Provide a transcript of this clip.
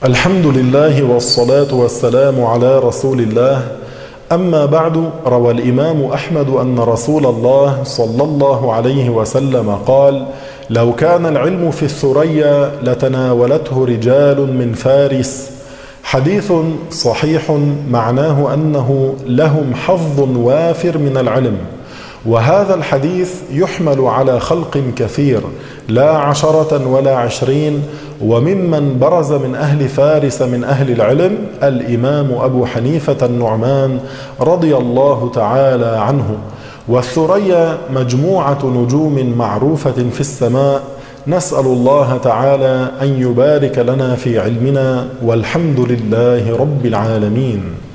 الحمد لله والصلاة والسلام على رسول الله. أما بعد، روى الإمام أحمد أن رسول الله صلى الله عليه وسلم قال: لو كان العلم في الثريا لتناولته رجال من فارس. حديث صحيح معناه أنه لهم حظ وافر من العلم. وهذا الحديث يحمل على خلق كثير، لا 10 ولا 20. وممن برز من أهل فارس من أهل العلم الإمام أبو حنيفة النعمان رضي الله تعالى عنه. والثريا مجموعة نجوم معروفة في السماء. نسأل الله تعالى أن يبارك لنا في علمنا، والحمد لله رب العالمين.